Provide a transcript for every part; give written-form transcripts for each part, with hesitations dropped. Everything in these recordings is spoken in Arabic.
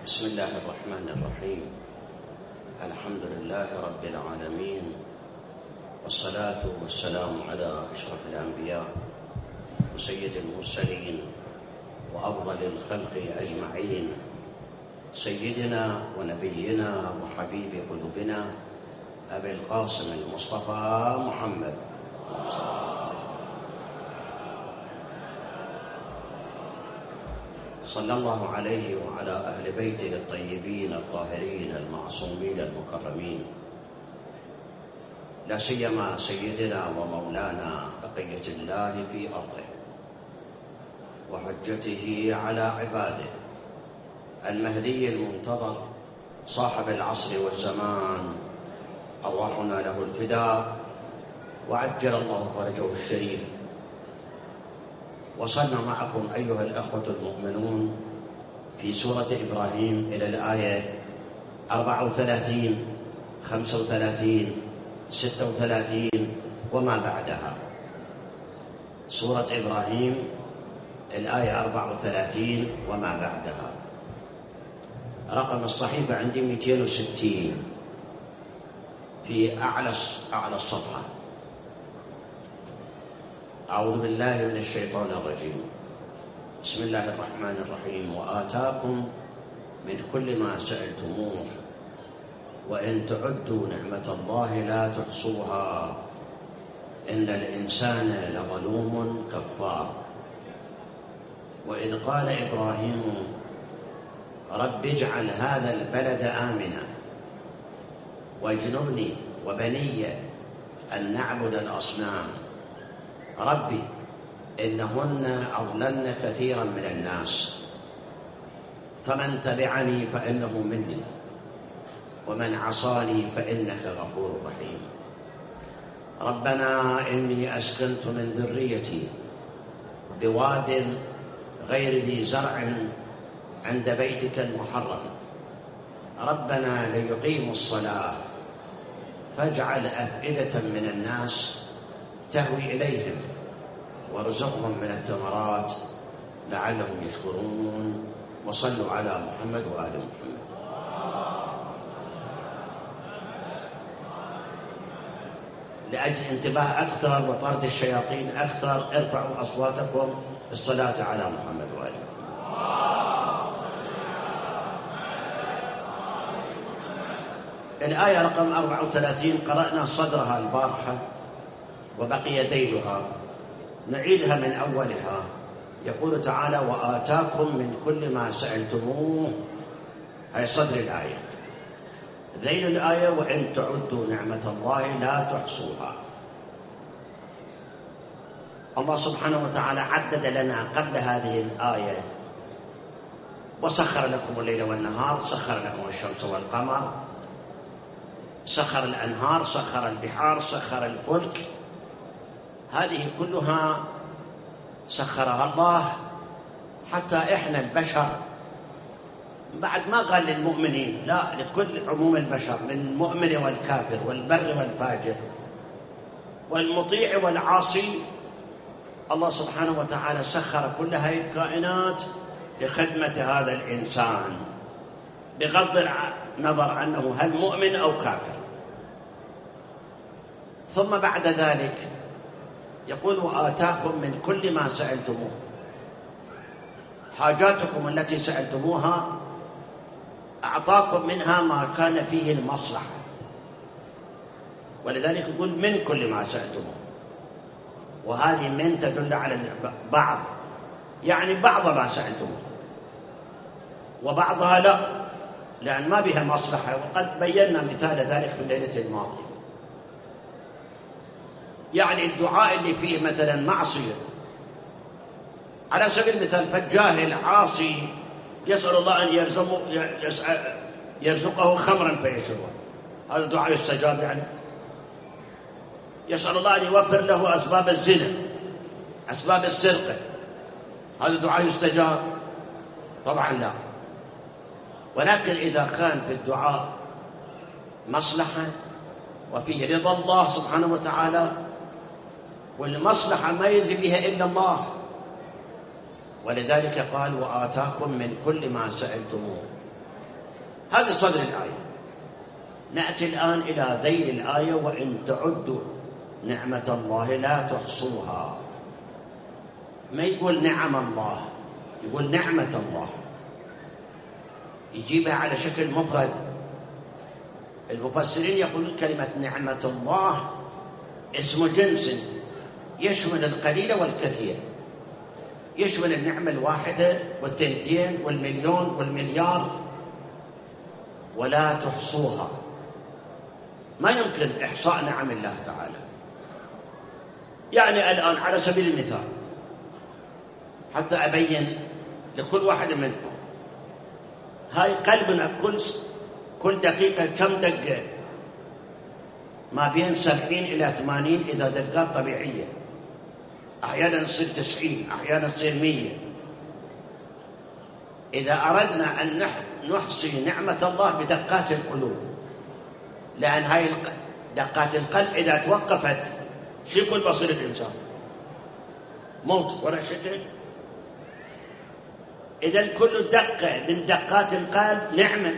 بسم الله الرحمن الرحيم. الحمد لله رب العالمين، والصلاة والسلام على أشرف الأنبياء وسيد المرسلين وأفضل الخلق أجمعين، سيدنا ونبينا وحبيب قلوبنا أبي القاسم المصطفى محمد صلى الله عليه وعلى أهل بيته الطيبين الطاهرين المعصومين المكرمين، لا سيما سيدنا ومولانا بقية الله في أرضه وحجته على عباده، المهدي المنتظر صاحب العصر والزمان، أرواحنا له الفداء وعجل الله فرجه الشريف. وصلنا معكم أيها الأخوة المؤمنون في سورة إبراهيم إلى الآية 34 35 36 وما بعدها. سورة إبراهيم الآية 34 وما بعدها. رقم الصحيفة عندي 260 في أعلى الصفحة. أعوذ بالله من الشيطان الرجيم. بسم الله الرحمن الرحيم. وآتاكم من كل ما سألتموه وإن تعدوا نعمة الله لا تحصوها إن الإنسان لظلوم كفار. وإذ قال إبراهيم رب اجعل هذا البلد آمنا واجنبني وبني أن نعبد الأصنام ربي إنهن أضللن كثيرا من الناس فمن تبعني فإنه مني ومن عصاني فإنك غفور رحيم. ربنا إني أسكنت من ذريتي بواد غير ذي زرع عند بيتك المحرم ربنا ليقيموا الصلاة فاجعل أفئدة من الناس تهوي إليهم وارزقهم من الثمرات لعلهم يشكرون. وصلوا على محمد وآل محمد. لأجل انتباه أكثر وطرد الشياطين أكثر ارفعوا أصواتكم بالصلاة على محمد وآل محمد. الآية رقم 34 قرأنا صدرها البارحة وبقي ذيلها، نعيدها من أولها. يقول تعالى وآتاكم من كل ما سألتموه، هي صدر الآية. ذيل الآية وإن تعدوا نعمة الله لا تحصوها. الله سبحانه وتعالى عدد لنا قبل هذه الآية وسخر لكم الليل والنهار، سخر لكم الشمس والقمر، سخر الأنهار، سخر البحار، سخر الفلك. هذه كلها سخرها الله حتى إحنا البشر، بعد ما قال للمؤمنين، لا، لكل عموم البشر من المؤمن والكافر والبر والفاجر والمطيع والعاصي. الله سبحانه وتعالى سخر كل هذه الكائنات لخدمة هذا الإنسان بغض النظر عنه هل مؤمن أو كافر. ثم بعد ذلك يقول وآتاكم من كل ما سألتموه، حاجاتكم التي سألتموها أعطاكم منها ما كان فيه المصلحة، ولذلك يقول من كل ما سألتموه، وهذه من تدل على بعض، يعني بعض ما سألتموه، وبعضها لا، لأن ما بها مصلحة، وقد بينا مثال ذلك في الليلة الماضية. يعني الدعاء اللي فيه مثلا معصية، على سبيل المثال فالجاهل عاصي يسأل الله أن يرزقه خمرا فيشربه، هذا دعاء يستجاب؟ يعني يسأل الله أن يوفر له أسباب الزنا، أسباب السرقة، هذا دعاء يستجاب؟ طبعا لا. ولكن إذا كان في الدعاء مصلحة وفيه رضا الله سبحانه وتعالى، والمصلحة ما يدري بها إلا الله، ولذلك قال وآتاكم من كل ما سألتموه. هذا صدر الآية. نأتي الآن إلى ذيل الآية: وإن تعدوا نعمة الله لا تحصوها. ما يقول نعم الله، يقول نعمة الله، يجيبها على شكل مفرد. المفسرين يقولون كلمة نعمة الله اسم جنس يشمل القليل والكثير، يشمل النعمة الواحدة والثنتين والمليون والمليار، ولا تحصوها. ما يمكن إحصاء نعم الله تعالى. يعني الآن على سبيل المثال، حتى أبين لكل واحد منكم، هاي قلبنا كل دقيقة كم دقة؟ ما بين 70 إلى 80 إذا دقات طبيعية، أحيانا تصير 90، أحيانا تصير 100. إذا أردنا أن نحصي نعمة الله بدقات القلوب، لأن هاي دقات القلب إذا توقفت شو يكون بصير الإنسان؟ موت ولا شيء. إذا كل دقة من دقات القلب نعمة،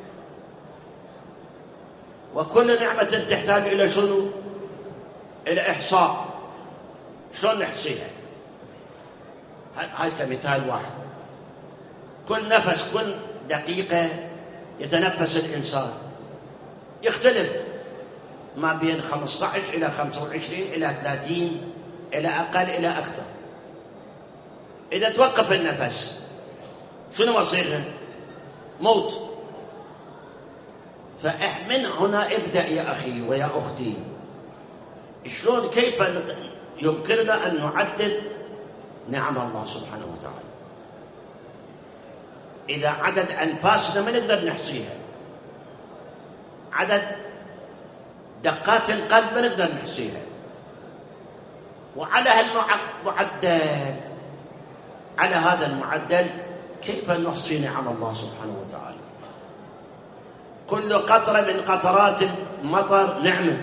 وكل نعمة تحتاج إلى شنو؟ إلى إحصاء. شلون نحصيها؟ هاي كمثال واحد. كل نفس، كل دقيقة يتنفس الإنسان يختلف، ما بين 15 إلى 25 إلى 30 إلى أقل إلى أكثر. إذا توقف النفس شنو مصيرها؟ موت. فمن هنا ابدأ يا أخي ويا أختي، شلون كيف يمكننا أن نعدد نعم الله سبحانه وتعالى. إذا عدد أنفاسنا ما نقدر نحصيها، عدد دقات القلب ما نقدر نحصيها، وعلى هالمعدل، على هذا المعدل كيف نحصي نعم الله سبحانه وتعالى؟ كل قطرة من قطرات المطر نعمة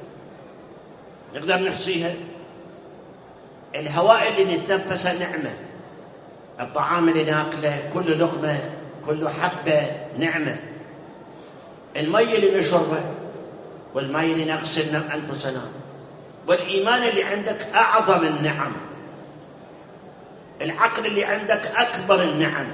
نقدر نحصيها. الهواء اللي نتنفسه نعمة، الطعام اللي ناكله، كل لقمة كل حبة نعمة، المي اللي نشربه والمي اللي نغسل أنفسنا، والإيمان اللي عندك أعظم النعم، العقل اللي عندك أكبر النعم،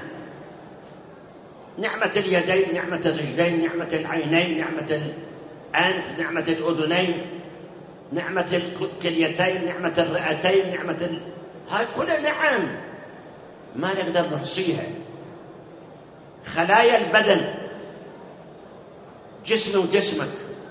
نعمة اليدين، نعمة الرجلين، نعمة العينين، نعمة الأنف، نعمة الأذنين، نعمة الكليتين، نعمة الرئتين، هاي كلها نعم ما نقدر نحصيها. خلايا البدن، جسمي وجسمك،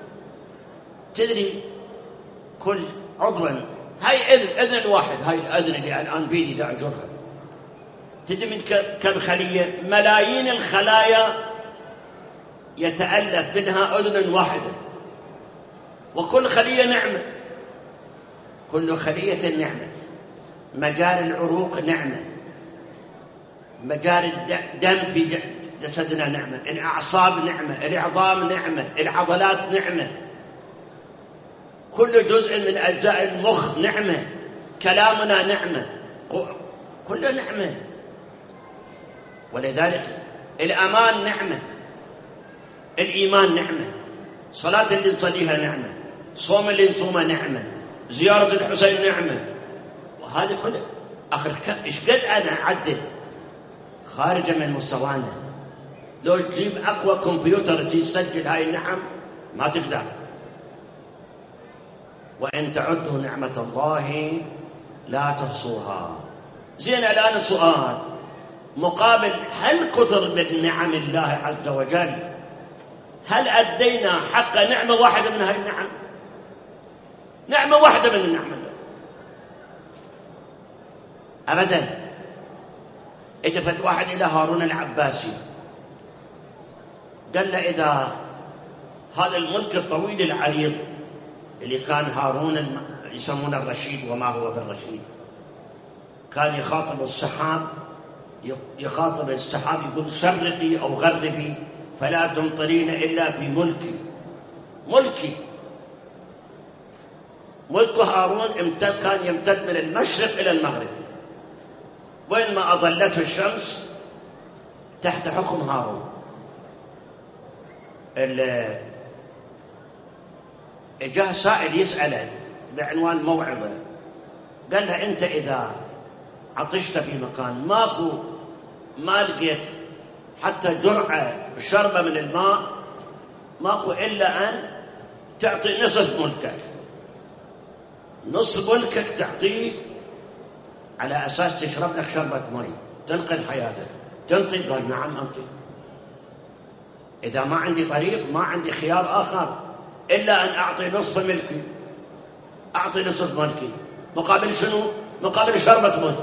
تدري كل عضو، هاي أذن الواحد، هاي الأذن اللي الآن بيدي دا أجرها، تدري من كم خلية؟ ملايين الخلايا يتألف منها أذن واحدة، وكل خلية نعمة، كل خلية نعمة. مجاري العروق نعمة، مجاري الدم في جسدنا نعمة، الأعصاب نعمة، العظام نعمة، العضلات نعمة، كل جزء من أجزاء المخ نعمة، كلامنا نعمة، كله نعمة. ولذلك الأمان نعمة، الإيمان نعمة، صلاة اللي نصليها نعمة، صوم اللي نصومه نعمة، زيارة الحسين نعمة. وهذه كلها آخر إيش قد أنا أعدد خارجة من مستوانا. لو تجيب أقوى كمبيوتر تسجل هاي النعم ما تقدر. وإن تعدوا نعمة الله لا تحصوها. زين الآن السؤال مقابل، هل كثر من نعم الله عز وجل، هل أدينا حق نعمة واحدة من هاي النعم؟ نعمة واحدة من النعمة أبدا. التفت واحد إلى هارون العباسي قال له: إذا هذا الملك الطويل العريض اللي كان هارون يسمونه الرشيد، وما هو بالرشيد، كان يخاطب السحاب، يخاطب السحاب يقول: شرقي أو غربي فلا تمطرين إلا في ملكي. ملكي، ملك هارون كان يمتد من المشرق إلى المغرب، وين ما أظلته الشمس تحت حكم هارون. جاء سائل يسأله بعنوان موعظة، قال له أنت إذا عطشت في مكان ما لقيت حتى جرعة شربة من الماء، ماكو إلا أن تعطي نصف ملكك، نصف ملكك تعطيه على أساس تشرب لك شربة مي تنقذ حياتك، تنطي؟ قال نعم أنطي. إذا ما عندي طريق، ما عندي خيار آخر إلا أن أعطي نصف ملكي، أعطي نصف ملكي مقابل شنو؟ مقابل شربة مي،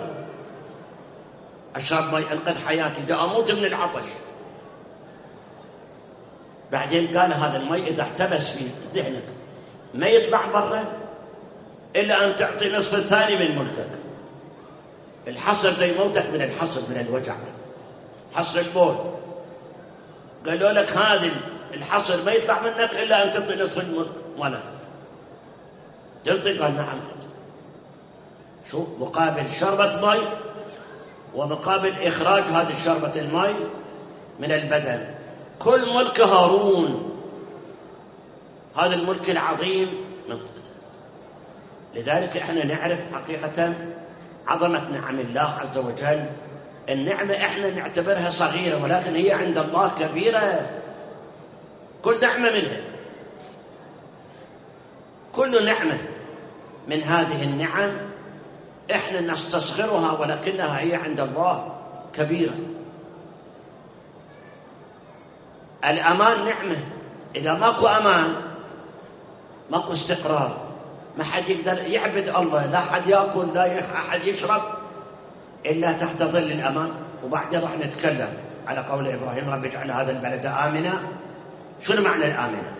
أشرب مي أنقذ حياتي، دا أموت من العطش. بعدين قال هذا المي إذا احتبس في ذهنك ما يطلع برا إلا أن تعطي نصف الثاني من ملكك. الحصر دا يموتك من الحصر، من الوجع، حصر البول. قالوا لك هذا الحصر ما يطلع منك إلا أن تعطي نصف الملك مالك، تعطي؟ قال نعم. شوف، مقابل شربة مي ومقابل إخراج هذه الشربة المي من البدن. كل ملك هارون، هذا الملك العظيم من لذلك احنا نعرف حقيقة عظمة نعم الله عز وجل. النعمة احنا نعتبرها صغيرة، ولكن هي عند الله كبيرة. كل نعمة منها، كل نعمة من هذه النعم احنا نستصغرها، ولكنها هي عند الله كبيرة. الأمان نعمة، إذا ماكو أمان ماكو استقرار، ما حد يقدر يعبد الله، لا حد يأكل لا أحد يشرب إلا تحت ظل الأمان. وبعدين راح نتكلم على قول إبراهيم رب اجعل هذا البلد آمنا. شنو معنى الآمنة؟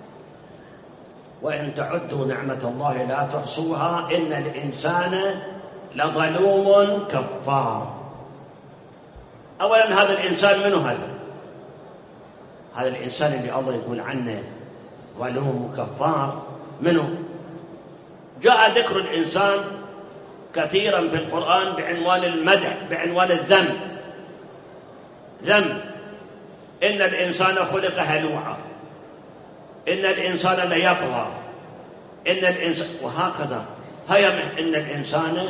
وإن تعدوا نعمة الله لا تحصوها إن الإنسان لظلوم كفار. أولا هذا الإنسان منو هذا؟ هذا الإنسان اللي الله يقول عنه ظلوم كفار منو؟ جاء ذكر الإنسان كثيرا في القرآن بعنوان المدح، بعنوان الذم. ذم: إن الإنسان خلق هلوعا، إن الإنسان ليطغى، إن الإنسان، وهكذا. هيا إن الإنسان،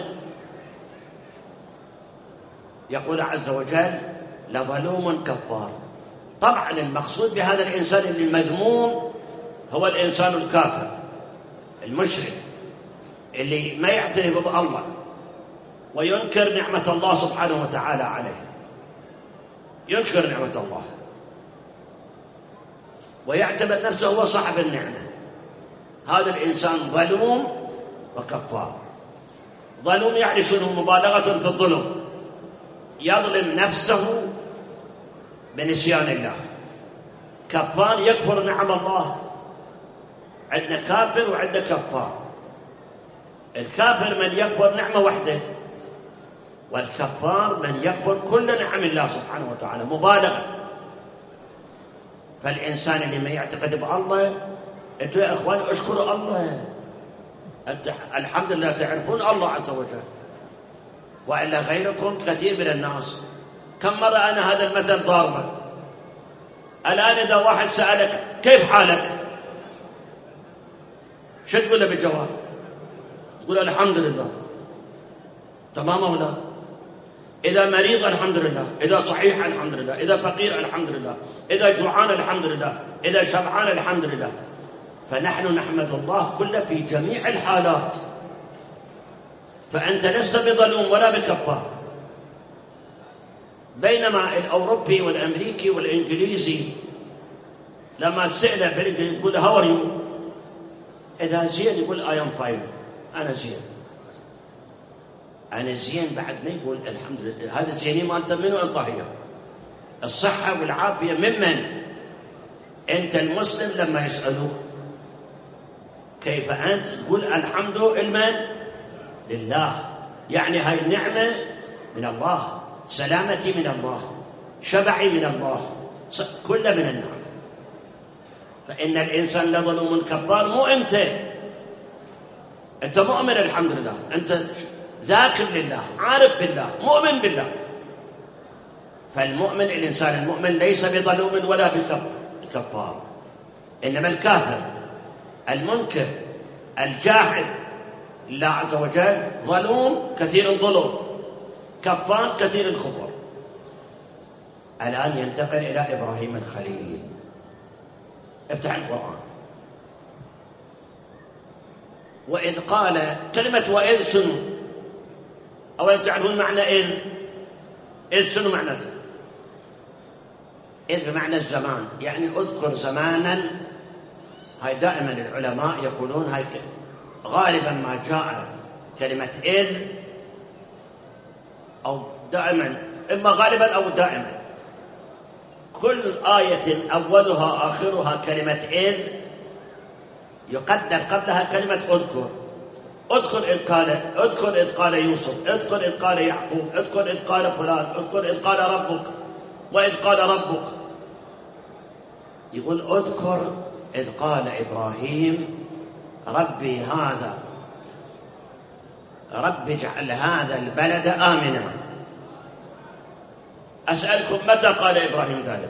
يقول عز وجل لظلوم كفار. طبعا المقصود بهذا الإنسان اللي المذموم هو الإنسان الكافر المشرك اللي ما يعترف بالله وينكر نعمة الله سبحانه وتعالى عليه، ينكر نعمة الله ويعتبر نفسه هو صاحب النعمة. هذا الإنسان ظلوم وكفار. ظلوم يعني شنو؟ مبالغة في الظلم، يظلم نفسه بنسيان الله. كفار يكفر نعم الله. عندنا كافر وعندنا كفار. الكافر من يكفر نعمة واحدة، والكفار من يكفر كل نعم الله سبحانه وتعالى، مبالغة. فالإنسان اللي ما يعتقد بالله، انتوا يا اخوان اشكروا الله، الحمد لله تعرفون الله عز وجل، وإلا غيركم كثير من الناس. كم مرة أنا هذا المثل ضاربه. الآن إذا واحد سألك كيف حالك، شو تقول له بالجواب؟ تقول الحمد لله. تمام أو لا؟ إذا مريض الحمد لله، إذا صحيح الحمد لله، إذا فقير الحمد لله، إذا جوعان الحمد لله، إذا شبعان الحمد لله. فنحن نحمد الله كله في جميع الحالات. فأنت لست بظلوم ولا بكفار. بينما الأوروبي والأمريكي والإنجليزي لما تسأله بالإنجليزي تقول له how are you؟ إذا زين يقول I am fine، أنا زين. أنا زين بعد ما يقول الحمد لله. هذا الزينين ما أنت منه أنت هي. الصحة والعافية ممن؟ أنت المسلم لما يسألوك كيف أنت تقول الحمد لله. يعني هاي النعمة من الله، سلامتي من الله، شبعي من الله، كل من النعم. فإن الإنسان لظلوم كفار. مو أنت مؤمن الحمد لله، أنت ذاكر لله، عارف بالله، مؤمن بالله. فالمؤمن، الإنسان المؤمن ليس بظلوم ولا بكفار. إنما الكافر المنكر الجاحد لله عز وجل ظلوم كثير الظلم، كفار كثير الكفر. الآن ينتقل إلى إبراهيم الخليل. افتح القرآن. وإذ قال، كلمة وإذ شنو؟ أولا تعرفون معنى إذ شنو معناته؟ إذ بمعنى الزمان، يعني أذكر زمانا. هاي دائما العلماء يقولون هاي غالبا ما جاء كلمة إذ، أو دائما، إما غالبا أو دائما، كل آية أولها آخرها كلمة إذ يقدر قبلها كلمة أذكر. اذكر إذ قال يوسف، اذكر إذ قال يعقوب، اذكر إذ قال فلان، اذكر إذ قال ربك، وإذ قال ربك. يقول اذكر إذ قال إبراهيم ربي اجعل هذا البلد آمنا. أسألكم متى قال إبراهيم ذلك؟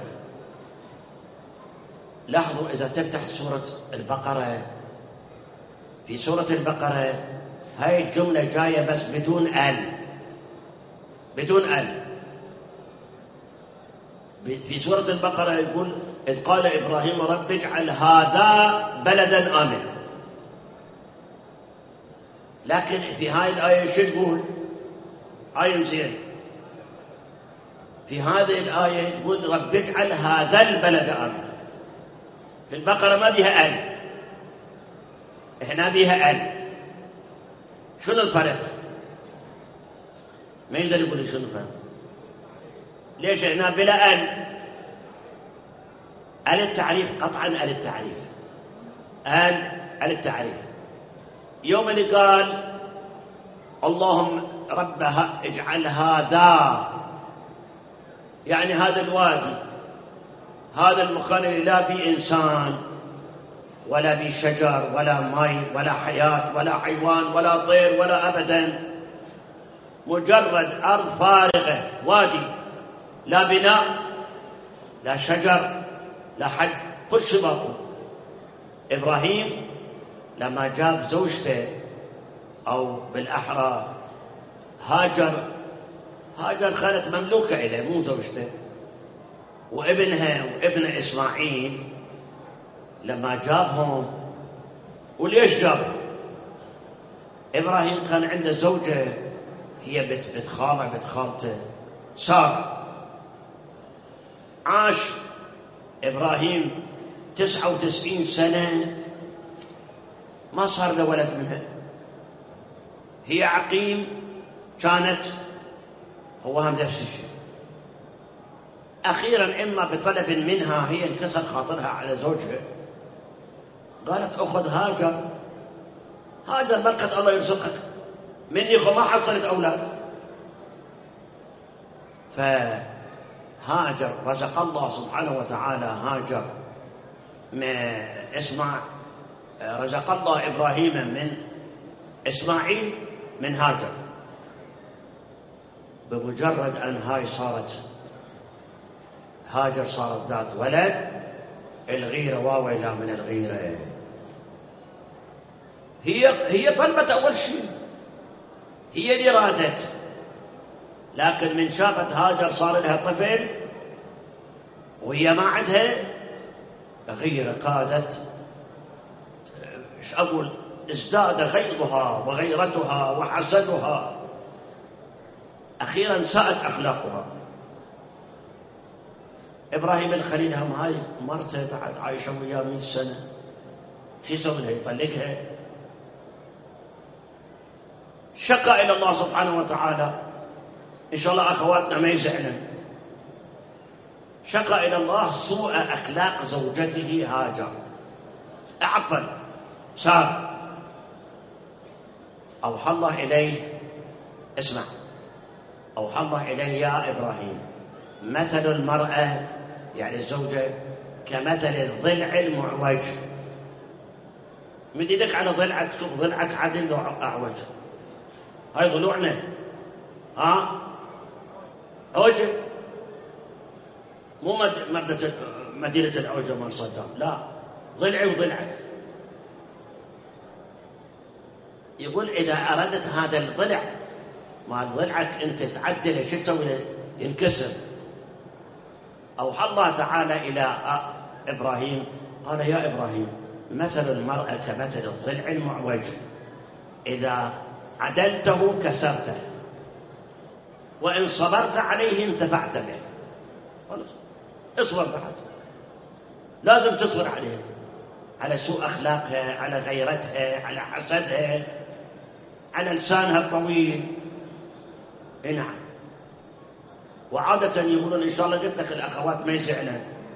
لاحظوا إذا تفتح سورة البقرة، في سورة البقرة هاي الجملة جاية بس بدون ال. في سورة البقرة يقول إذ قال إبراهيم رب اجعل هذا بلدا آمنا. لكن في هاي الآية شو تقول؟ آية زين. في هذه الآية تقول رب اجعل هذا البلد آمنا. في البقرة ما بيها ال، إحنا بيها ال. شنو الفرق؟ ما يقدر يقول شنو الفرق. ليش إحنا بلا ال؟ ال التعريف، قطعا ال التعريف، ال التعريف. يوم اللي قال اللهم ربها اجعل هذا، يعني هذا الوادي، هذا المكان اللي لا بي إنسان ولا بي شجر ولا ماء ولا حياة ولا حيوان ولا طير ولا أبدا، مجرد أرض فارغة، وادي، لا بناء لا شجر لا حد، كل شيء ماكو. إبراهيم لما جاب زوجته، أو بالأحرى هاجر كانت مملوكة إليه مو زوجته، وابنها وابن إسماعيل لما جابهم. وليش جابهم؟ إبراهيم كان عنده زوجة هي بنت خالته سارة. عاش إبراهيم 99 سنة ما صار له ولد منها. هي عقيم كانت، هو هم نفس الشيء. أخيرا إما بطلب منها، هي انكسر خاطرها على زوجها، قالت أخذ هاجر بركة الله يرزقك مني، ما حصلت أولاد. فهاجر رزق الله سبحانه وتعالى هاجر رزق الله إبراهيم من إسماعيل من هاجر. بمجرد أن هاجر صارت ذات ولد، الغيرة واويلا من الغيرة. هي طلبت أول شيء، هي اللي رادت، لكن من شافت هاجر صار لها طفل وهي ما عندها غيرة، كادت ايش أقول، ازداد غيظها وغيرتها وحسدها. أخيرا ساءت أخلاقها. إبراهيم الخليل هم هاي مرته بعد عايشة وياه 100 سنة، شو يسوي لها؟ يطلقها؟ شكا إلى الله سبحانه وتعالى. إن شاء الله أخواتنا ما يزعلن. شكا إلى الله سوء أخلاق زوجته هاجر، عفوا سارة. أوحى الله إليه، اسمع، أوحى الله إليه يا إبراهيم مثل المرأة يعني الزوجة كمثل الضلع المعوج. مدي لك على ضلعك، شوف ضلعك عدل وأعوج، هاي ضلوعنا عوجة، مو مدينة العوجة مال صدام، لا، ضلعي وضلعك. يقول إذا أردت هذا الضلع مع ضلعك أنت تعدله شو تسوي؟ ينكسر. أوحى الله تعالى إلى إبراهيم قال يا إبراهيم مثل المرأة كمثل الضلع المعوج، إذا عدلته كسرته وإن صبرت عليه انتفعت به. خلاص اصبر بعد، لازم تصبر عليه، على سوء أخلاقها، على غيرتها، على حسدها، على لسانها الطويل. نعم. وعادة يقولون إن شاء الله قلت لك الأخوات ما يزعلن.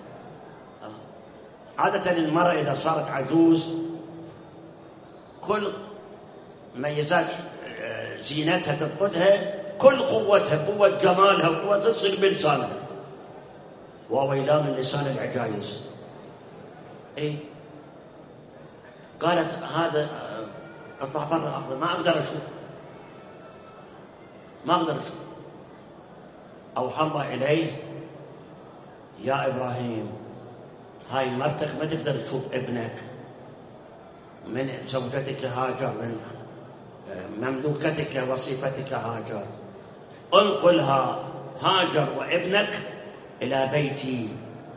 عادة المرأة إذا صارت عجوز كل ميزات زينتها تفقدها، كل قوتها، قوة جمالها وقوة تصل بلسانها. وويلا من لسان العجايز. إيه؟ قالت هذا اطلع برا أخذ، ما أقدر أشوف، ما أقدر أشوف. أوحى الله إليه يا إبراهيم هاي مرتك ما تقدر تشوف ابنك من زوجتك هاجر، من مملوكتك وصيفتك هاجر، انقلها هاجر وابنك إلى بيتي.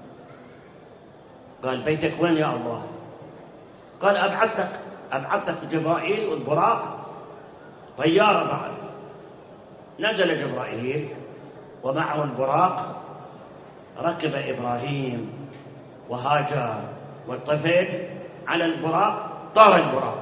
قال بيتك وين يا الله؟ قال أبعث لك جبرائيل والبراق طيارة بعد. نزل جبرائيل ومعه البراق، ركب إبراهيم وهاجر والطفل على البراق، طار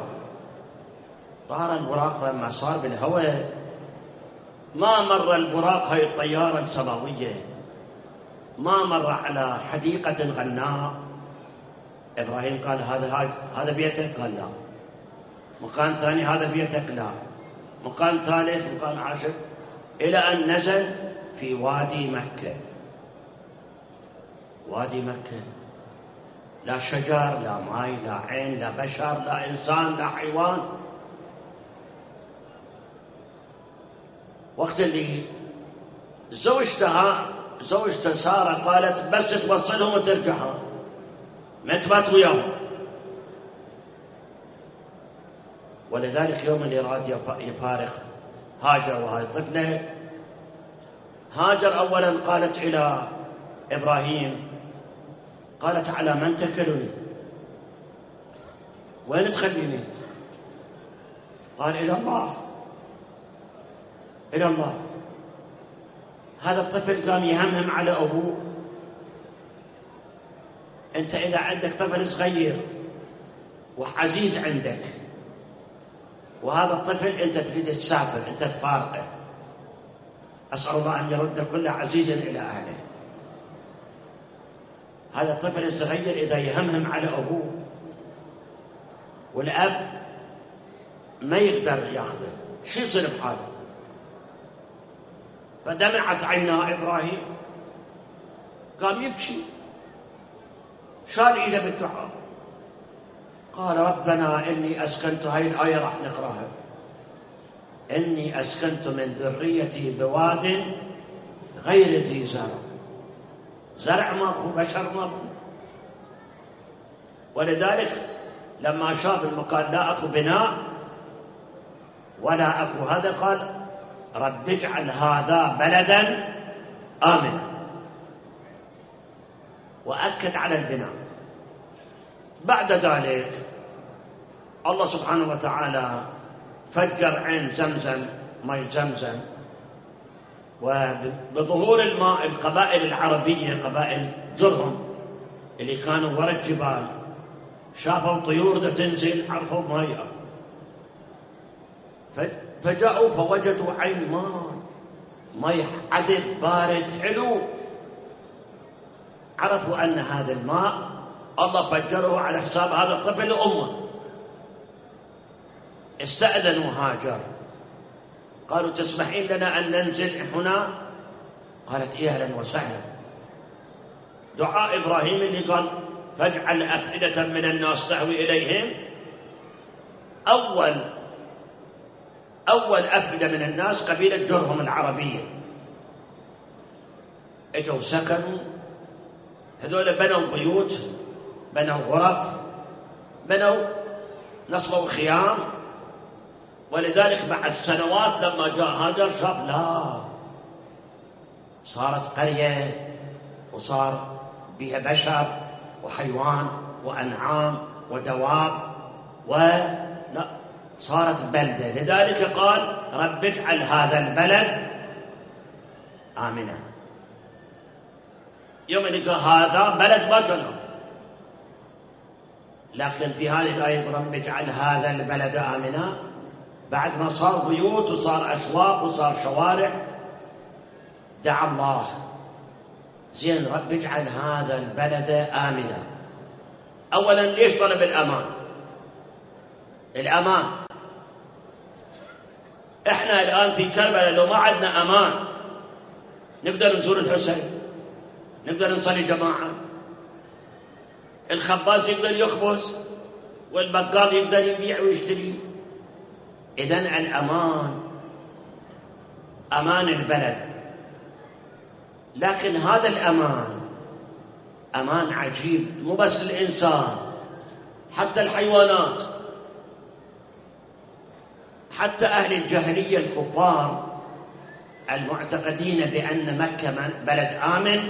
البراق لما صار بالهواء ما مر البراق هاي الطيارة السماوية، ما مر على حديقة غناء. إبراهيم قال هذا بيتك؟ قال لا. مكان ثاني هذا بيتك؟ لا. مكان ثالث، مكان عاشر، إلى أن نزل في وادي مكة. وادي مكة لا شجر لا ماء لا عين لا بشر لا إنسان لا حيوان. وقت اللي زوجته سارة قالت بس توصلهم وترجعها، ما تبات وياهم. ولذلك يوم اللي راد يفارق هاجر وهذه الطفلة، هاجر أولا قالت إلى إبراهيم، قالت على من تكلني؟ وين تخليني؟ قال إلى الله، إلى الله. هذا الطفل قام يهمهم على أبوه. أنت إذا عندك طفل صغير وعزيز عندك، وهذا الطفل أنت تريد تسافر، أنت تفارقه، أسأل الله أن يرد كل عزيز إلى أهله. هذا الطفل الصغير إذا يهمهم على أبوه والأب ما يقدر يأخذه، شو يصير بحاله؟ فدمعت عينا إبراهيم، قام يبكي، شال إيده بالدعاء، قال ربنا إني أسكنت، هاي الآية راح نقراها، إني أسكنت من ذريتي بواد غير ذي زرع. زرع ماكو، بشر ماكو. ولذلك لما شاف المكان لا أكو بناء ولا أكو هذا، قال رب اجعل هذا بلدا آمنا، وأكد على البناء. بعد ذلك الله سبحانه وتعالى فجر عين زمزم، ماء زمزم، وبظهور الماء القبائل العربية، قبائل جرهم اللي كانوا وراء الجبال، شافوا طيور تنزل، عرفوا ماء، فجاءوا فوجدوا عين ماء عذب بارد حلو. عرفوا أن هذا الماء الله فجره على حساب هذا الطفل وأمه. استأذنوا هاجر، قالوا تسمحين لنا أن ننزل هنا؟ قالت إيه أهلا وسهلا. دعاء إبراهيم اللي قال فاجعل أفئدة من الناس تهوي إليهم، أول أفئدة من الناس قبيلة جرهم العربية، اجوا سكنوا، هذول بنوا بيوت، بنوا غرف، بنوا نصبوا خيام. ولذلك بعد سنوات لما جاء هاجر شاف لا، صارت قرية وصار بها بشر وحيوان وأنعام ودواب لا، صارت بلدة. لذلك قال رب اجعل هذا البلد آمنا. يوم اللي قال هذا بلد ما جنه، لكن في هذه الآية رب اجعل هذا البلد آمنا، بعد ما صار بيوت وصار أسواق وصار شوارع دعا الله زين رب اجعل هذا البلد آمنا. أولا ليش طلب الأمان؟ الأمان إحنا الآن في كربلاء لو ما عندنا أمان نقدر نزور الحسين، نقدر نصلي جماعة، الخباز يقدر يخبز، والبقال يقدر يبيع ويشتري. إذن الأمان أمان البلد. لكن هذا الأمان أمان عجيب، مو بس للإنسان، حتى الحيوانات، حتى أهل الجاهلية الكفار المعتقدين بأن مكة بلد آمن،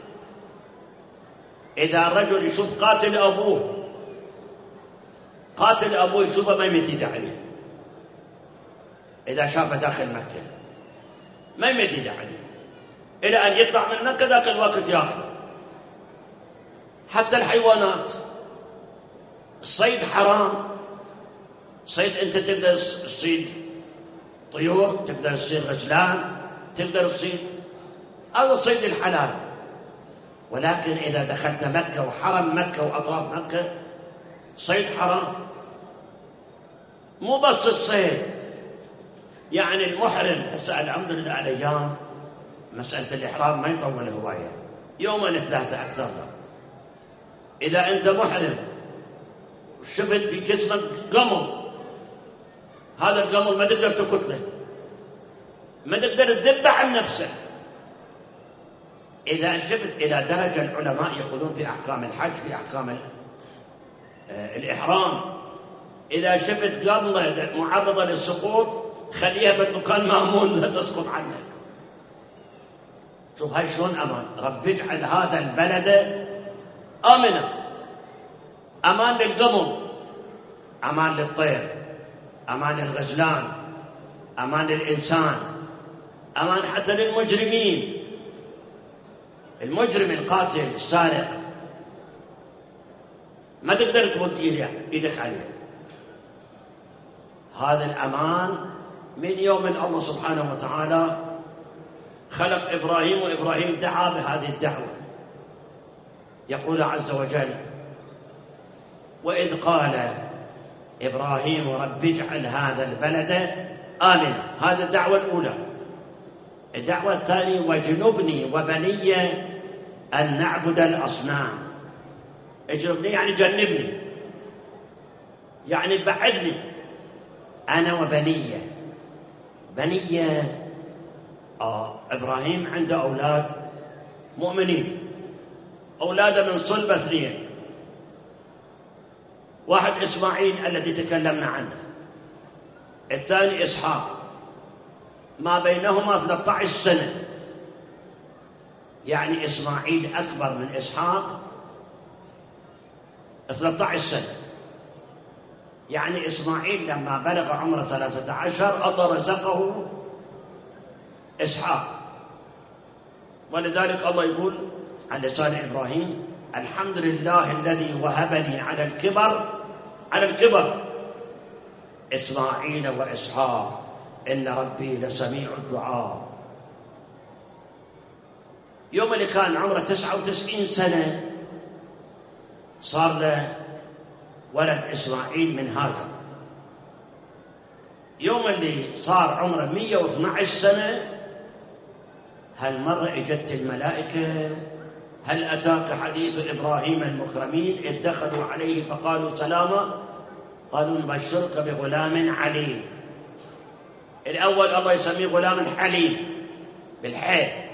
إذا الرجل يشوف قاتل أبوه يشوفه ما يمد يده عليه، إذا شافه داخل مكة ما يمد يده عليه إلى أن يطلع من مكة، ذاك الوقت ياخذ. حتى الحيوانات، الصيد حرام، صيد أنت تقدر تصيد طيور، تقدر تصيد غزلان، تقدر تصيد، هذا الصيد الحلال. ولكن إذا دخلت مكة وحرم مكة وأطراف مكة صيد حرام. مو بس الصيد، يعني المحرم هسه الحمد لله الأيام مسألة الإحرام ما يطول هواية، يومين ثلاثة أكثر لا. إذا أنت محرم وشفت في جسمك قمل، هذا القمل ما تقدر تقتله، ما تقدر تذبح عن نفسك. إذا شفت إلى درجة العلماء يقولون في أحكام الحج، في أحكام الإحرام، إذا شفت قبله معرضة للسقوط خليها في المكان مأمون لا تسقط عنك. شوف هاي شلون أمان. رب اجعل هذا البلد آمنا، أمان للقمر، أمان للطير، أمان للغزلان، أمان للإنسان، أمان حتى للمجرمين. المجرم القاتل السارق ما تقدر تمد ايدك عليه. هذا الأمان من يوم الله سبحانه وتعالى خلق إبراهيم، وإبراهيم دعا بهذه الدعوة. يقول عز وجل وإذ قال إبراهيم رب اجعل هذا البلد آمنا. هذه الدعوة الأولى. الدعوة الثانية واجنبني وبني أن نعبد الأصنام. اجنبني يعني جنبني، يعني بعدني أنا وبني. بني إبراهيم عنده أولاد مؤمنين، أولاده من صلبة اثنين، واحد إسماعيل الذي تكلمنا عنه، الثاني إسحاق، ما بينهما 13 سنة. يعني إسماعيل أكبر من إسحاق 13 سنة. يعني إسماعيل لما بلغ عمره 13 الله رزقه إسحاق. ولذلك الله يقول عن لسان إبراهيم الحمد لله الذي وهبني على الكبر إسماعيل وإسحاق إن ربي لسميع الدعاء. يوم اللي كان عمره 99 سنة صار له ولد إسماعيل من هاجر. يوم اللي صار عمره 112 سنة هالمرة اجت الملائكة هل أتاك حديث إبراهيم المكرمين إذ دخلوا عليه فقالوا سلاما قالوا نبشرك بغلام عليم. الأول الله يسميه غلام حليم بالحاء،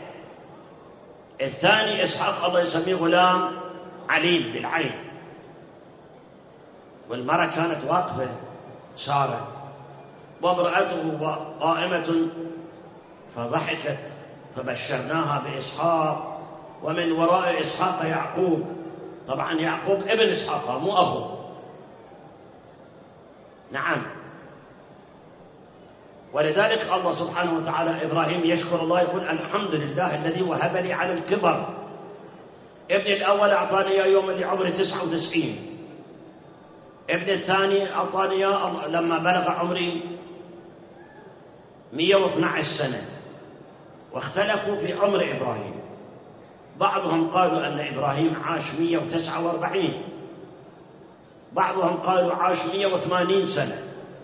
الثاني إسحاق الله يسميه غلام عليم بالعين. والمرأة كانت واقفة سارة وامرأته قائمة فضحكت، فبشرناها بإسحاق ومن وراء إسحاق يعقوب. طبعا يعقوب ابن إسحاق مو أخوه. نعم. ولذلك الله سبحانه وتعالى إبراهيم يشكر الله يقول الحمد لله الذي وهب لي على الكبر ابني الأول أعطاني إياه يوم اللي عمري 99، ابني الثاني أعطاني إياه لما بلغ عمري 112 سنة. واختلفوا في عمر إبراهيم، بعضهم قالوا أن إبراهيم عاش 149، بعضهم قالوا عاش 180 سنة.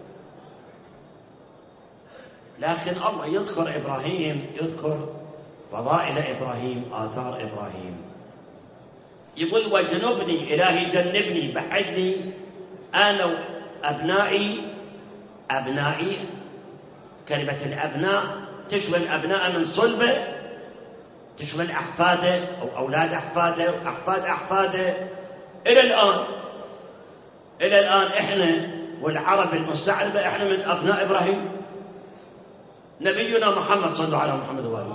لكن الله يذكر إبراهيم، يذكر فضائل إبراهيم، آثار إبراهيم. يقول واجنبني إلهي جنبني، بعدني أنا وأبنائي. كلمة الأبناء تشمل أبناء من صلبه، تشمل أحفاده أو أولاد أحفاده وأحفاد أحفاده إلى الآن إحنا والعرب المستعربة إحنا من أبناء إبراهيم. نبينا محمد صلى الله عليه محمد وآله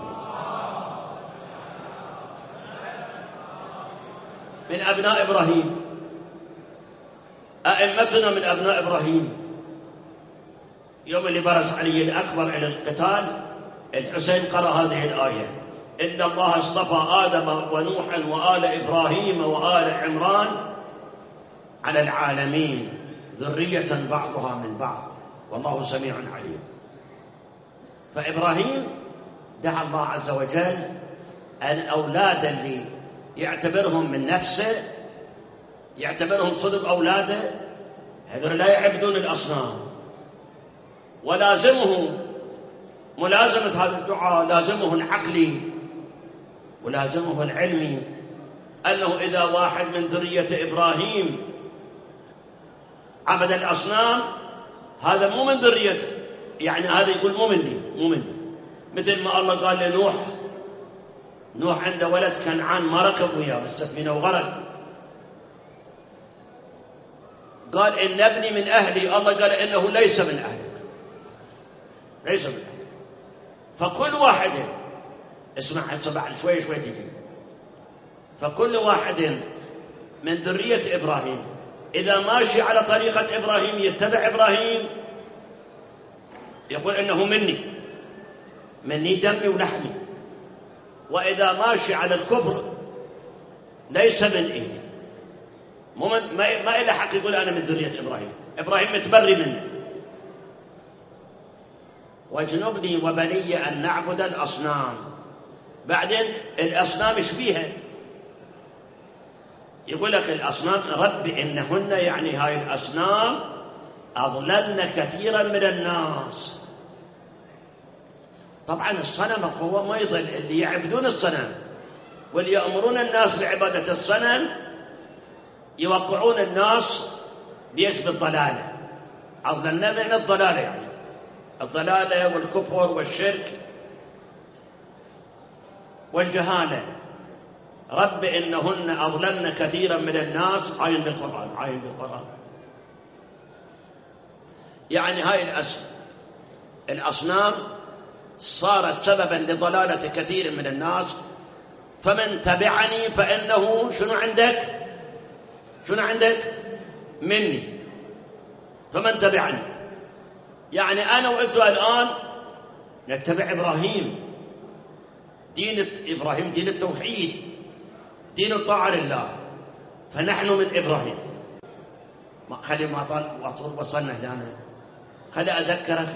من أبناء إبراهيم، أئمتنا من أبناء إبراهيم. يوم اللي برز علي الأكبر إلى القتال الحسين قرأ هذه الآية: إن الله اصطفى آدم ونوحا وآل إبراهيم وآل عمران على العالمين ذرية بعضها من بعض والله سميع عليم. فإبراهيم دعا الله عز وجل الأولاد اللي يعتبرهم من نفسه، يعتبرهم صدق أولاده، هذول لا يعبدون الأصنام. ولازمه ملازمة هذا الدعاء لازمه العقلي ولازمه العلمي، أنه إذا واحد من ذرية إبراهيم عبد الأصنام هذا مو من ذريته، يعني هذا يقول مو مني. مثل ما الله قال لنوح عنده ولد كنعان ما ركب وياه بالسفينة وغرق، قال إن ابني من أهلي، الله قال إنه ليس من أهلك، ليس من أهلك. فكل واحد اسمع هسه بعد شوي تجي، فكل واحد من ذرية إبراهيم إذا ماشي على طريقة إبراهيم يتبع إبراهيم يقول إنه مني دمي ولحمي. وإذا ماشي على الكفر ليس من إهلي، ما إله حق يقول أنا من ذرية إبراهيم متبري منه. واجنبني وبني أن نعبد الأصنام. بعدين الأصنام ايش فيها؟ يقول لك الأصنام رب إنهن، يعني هاي الأصنام أضللن كثيرا من الناس. طبعا الصنم هو ما يضل، اللي يعبدون الصنم واللي يأمرون الناس بعبادة الصنم يوقعون الناس بيش بالضلالة. أضللن من الضلالة، يعني الضلالة والكفر والشرك والجهالة. رب إنهن أضللن كثيرا من الناس، عين بالقرآن. يعني هاي الأصنام صارت سببا لضلالة كثير من الناس. فمن تبعني فإنه شنو عندك مني. فمن تبعني يعني أنا وأنتم الآن نتبع إبراهيم، دين إبراهيم دين التوحيد، دين الطاعة لله، فنحن من إبراهيم. خلي ما طال وصلنا هنا، خلي أذكرك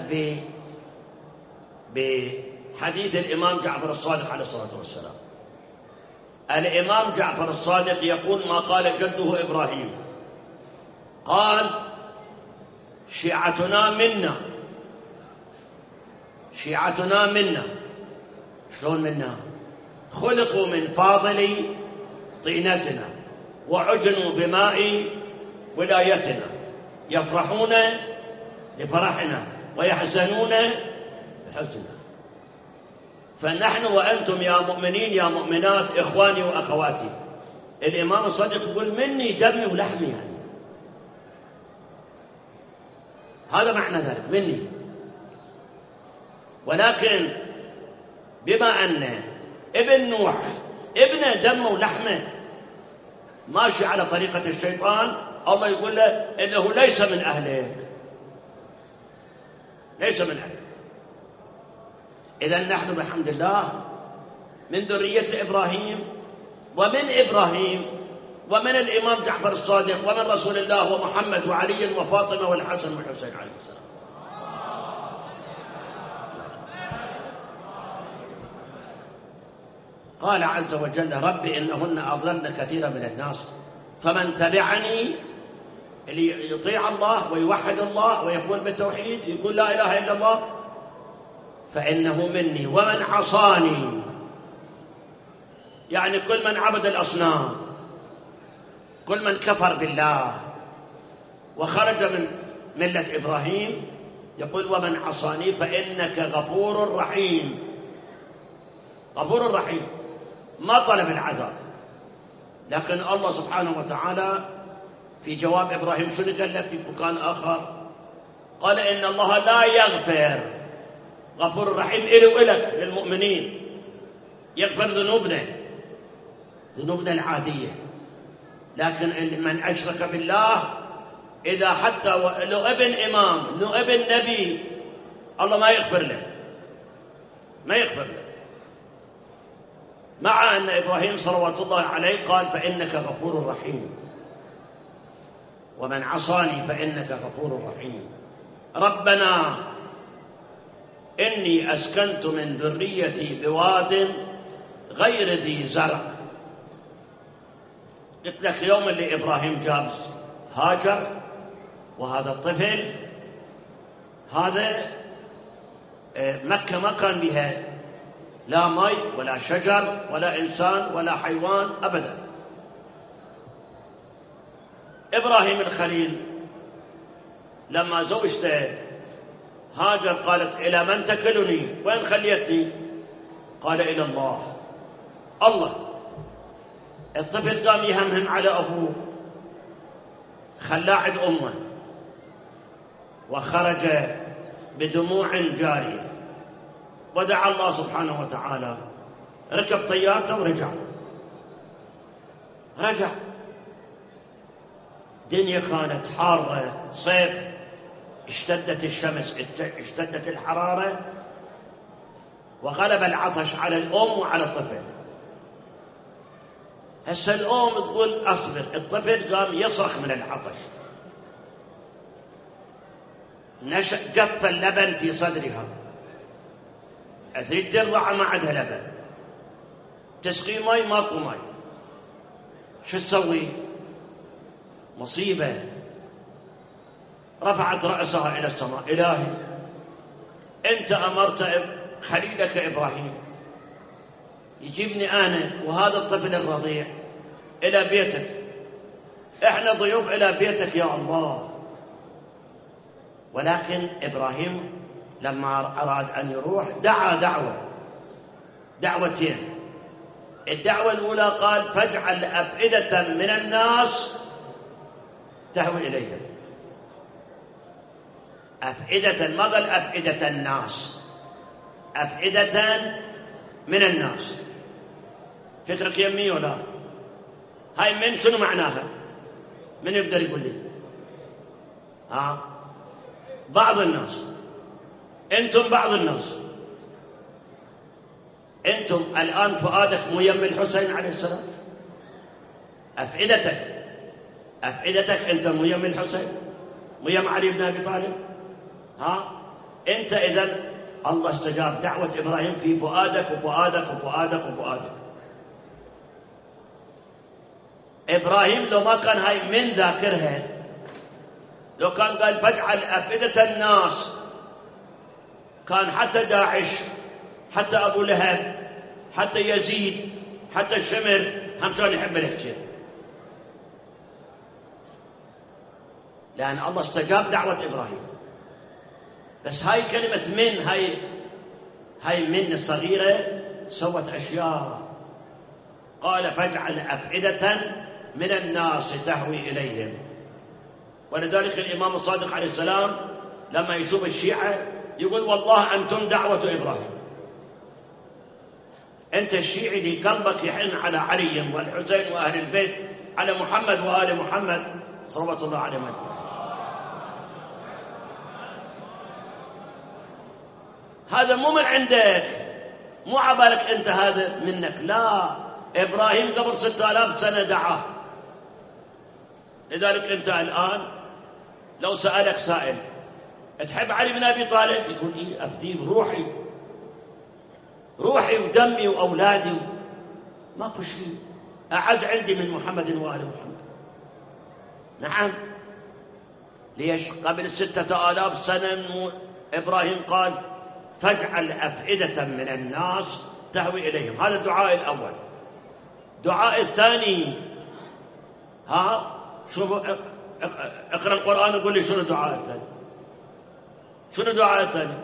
بحديث الإمام جعفر الصادق عليه الصلاة والسلام. الإمام جعفر الصادق يقول ما قال جده إبراهيم، قال شيعتنا منا. شلون منا؟ خلقوا من فاضل طينتنا وعجنوا بماء ولايتنا، يفرحون لفرحنا ويحزنون لحزننا. فنحن وأنتم يا مؤمنين يا مؤمنات إخواني وأخواتي، الإمام الصادق يقول مني دمي ولحمي، يعني هذا معنى ذلك مني. ولكن بما أن ابن نوح ابنه دمه ولحمه ماشي على طريقة الشيطان، الله يقول له إنه ليس من أهلك، ليس من أهلك. إذن نحن بحمد الله من ذرية إبراهيم، ومن إبراهيم ومن الإمام جعفر الصادق ومن رسول الله ومحمد وعلي وفاطمة والحسن والحسين عليه السلام. قال عز وجل رب إنهن أضللن كثيرا من الناس فمن تبعني، اللي يطيع الله ويوحد الله ويقول بالتوحيد يقول لا إله إلا الله، فإنه مني، ومن عصاني يعني كل من عبد الأصنام، كل من كفر بالله وخرج من ملة إبراهيم، يقول ومن عصاني فإنك غفور رحيم. غفور رحيم، ما طلب العذاب، لكن الله سبحانه وتعالى في جواب إبراهيم شنو قال له في مكان آخر؟ قال إن الله لا يغفر، غفور رحيم إلي وإلك للمؤمنين، يغفر ذنوبنا العادية، لكن من أشرك بالله إذا حتى لو ابن إمام لو ابن نبي الله ما يغفر له، ما يغفر له، مع أن إبراهيم صلوات الله عليه قال فإنك غفور رحيم، ومن عصاني فإنك غفور رحيم. ربنا إني أسكنت من ذريتي بواد غير ذي زرع. قلت لك يوم اللي إبراهيم جاب هاجر وهذا الطفل، هذا مكة ما كان بها لا ماء ولا شجر ولا إنسان ولا حيوان أبدا. إبراهيم الخليل لما زوجته هاجر قالت إلى من تكلني؟ وين خليتني؟ قال إلى الله. الله. الطفل قام يهمهم على أبوه، خلاه عند أمه وخرج بدموع جارية ودعا الله سبحانه وتعالى، ركب طيارته ورجع. الدنيا كانت حارة، صيف، اشتدت الشمس، اشتدت الحرارة، وغلب العطش على الأم وعلى الطفل. هسه الأم تقول أصبر، الطفل قام يصرخ من العطش، جط اللبن في صدرها، تريد ترضع ما عندها لبن، تسقي ماي ماكو ماي، شو تسوي؟ مصيبة. رفعت رأسها إلى السماء، إلهي أنت أمرت خليلك إبراهيم يجيبني أنا وهذا الطفل الرضيع إلى بيتك، إحنا ضيوف إلى بيتك يا الله. ولكن إبراهيم لما أراد أن يروح دعا دعوتين. الدعوة الأولى قال فاجعل أفئدة من الناس تهوي إليهم. أفئدة، ما قال أفئدة الناس، أفئدة من الناس. فكرك يمي ولا هاي من شنو معناها؟ من يقدر يقول لي؟ بعض الناس، أنتم بعض الناس. أنتم الآن فؤادك مو يم الحسين عليه السلام؟ أفئدتك أنت مو يم الحسين، مو يم علي بن أبي طالب؟ أنت إذن الله استجاب دعوة إبراهيم في فؤادك وفؤادك وفؤادك وفؤادك. إبراهيم لو ما كان هاي من ذاكرها، لو كان قال فاجعل أفئدة الناس، كان حتى داعش، حتى أبو لهب، حتى يزيد، حتى الشمر هم كان يحب الحكي، لأن الله استجاب دعوة إبراهيم. بس هاي كلمة من، هاي من الصغيرة سوت أشياء. قال فاجعل أفئدة من الناس تهوي إليهم. ولذلك الإمام الصادق عليه السلام لما يشوف الشيعة يقول والله أنتم دعوة إبراهيم. أنت الشيعي اللي قلبك يحن على علي والحسين وأهل البيت، على محمد وآل محمد صلوات الله عليهم أجمعين. هذا مو من عندك، مو عبالك أنت هذا منك، لا، إبراهيم قبل 6000 سنة دعاه. لذلك أنت الآن لو سألك سائل تحب علي بن أبي طالب؟ يقول إيه، أفديه روحي ودمي وأولادي، ماكو شيء أعز عندي من محمد وآل محمد. نعم، ليش؟ قبل 6000 سنة إبراهيم قال فاجعل أفئدة من الناس تهوي إليهم. هذا الدعاء الأول. الدعاء الثاني، شوفوا، اقرأ القرآن وقول لي شنو الدعاء الثاني. شنو الدعاء الثاني؟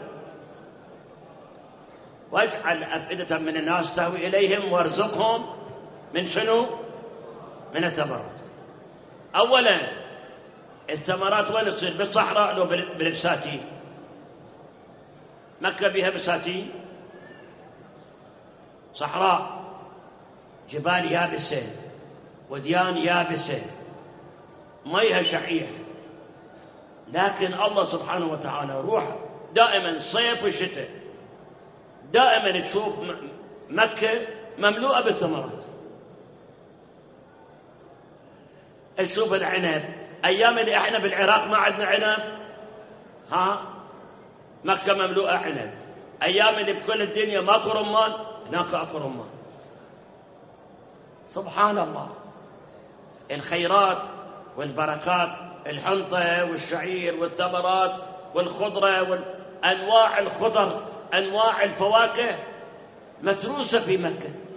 واجعل أفئدة من الناس تهوي إليهم وارزقهم من شنو؟ من الثمرات. أولا الثمرات وين تصير؟ بالصحراء لو بالبساتين؟ مكة بها بساتين؟ صحراء، جبال يابسة، وديان يابسة، ميها شحيح. لكن الله سبحانه وتعالى روح دائما صيف وشتاء، دائما تشوف مكة مملوءة بالثمرات. تشوف العنب، أيام اللي احنا بالعراق ما عندنا عنب، مكة مملوءة عنب. أيام اللي بكل الدنيا ماكو رمان، هناك أكو رمان. سبحان الله، الخيرات والبركات، الحنطة والشعير والثمرات والخضرة وأنواع الخضر، أنواع الفواكه متروسة في مكة.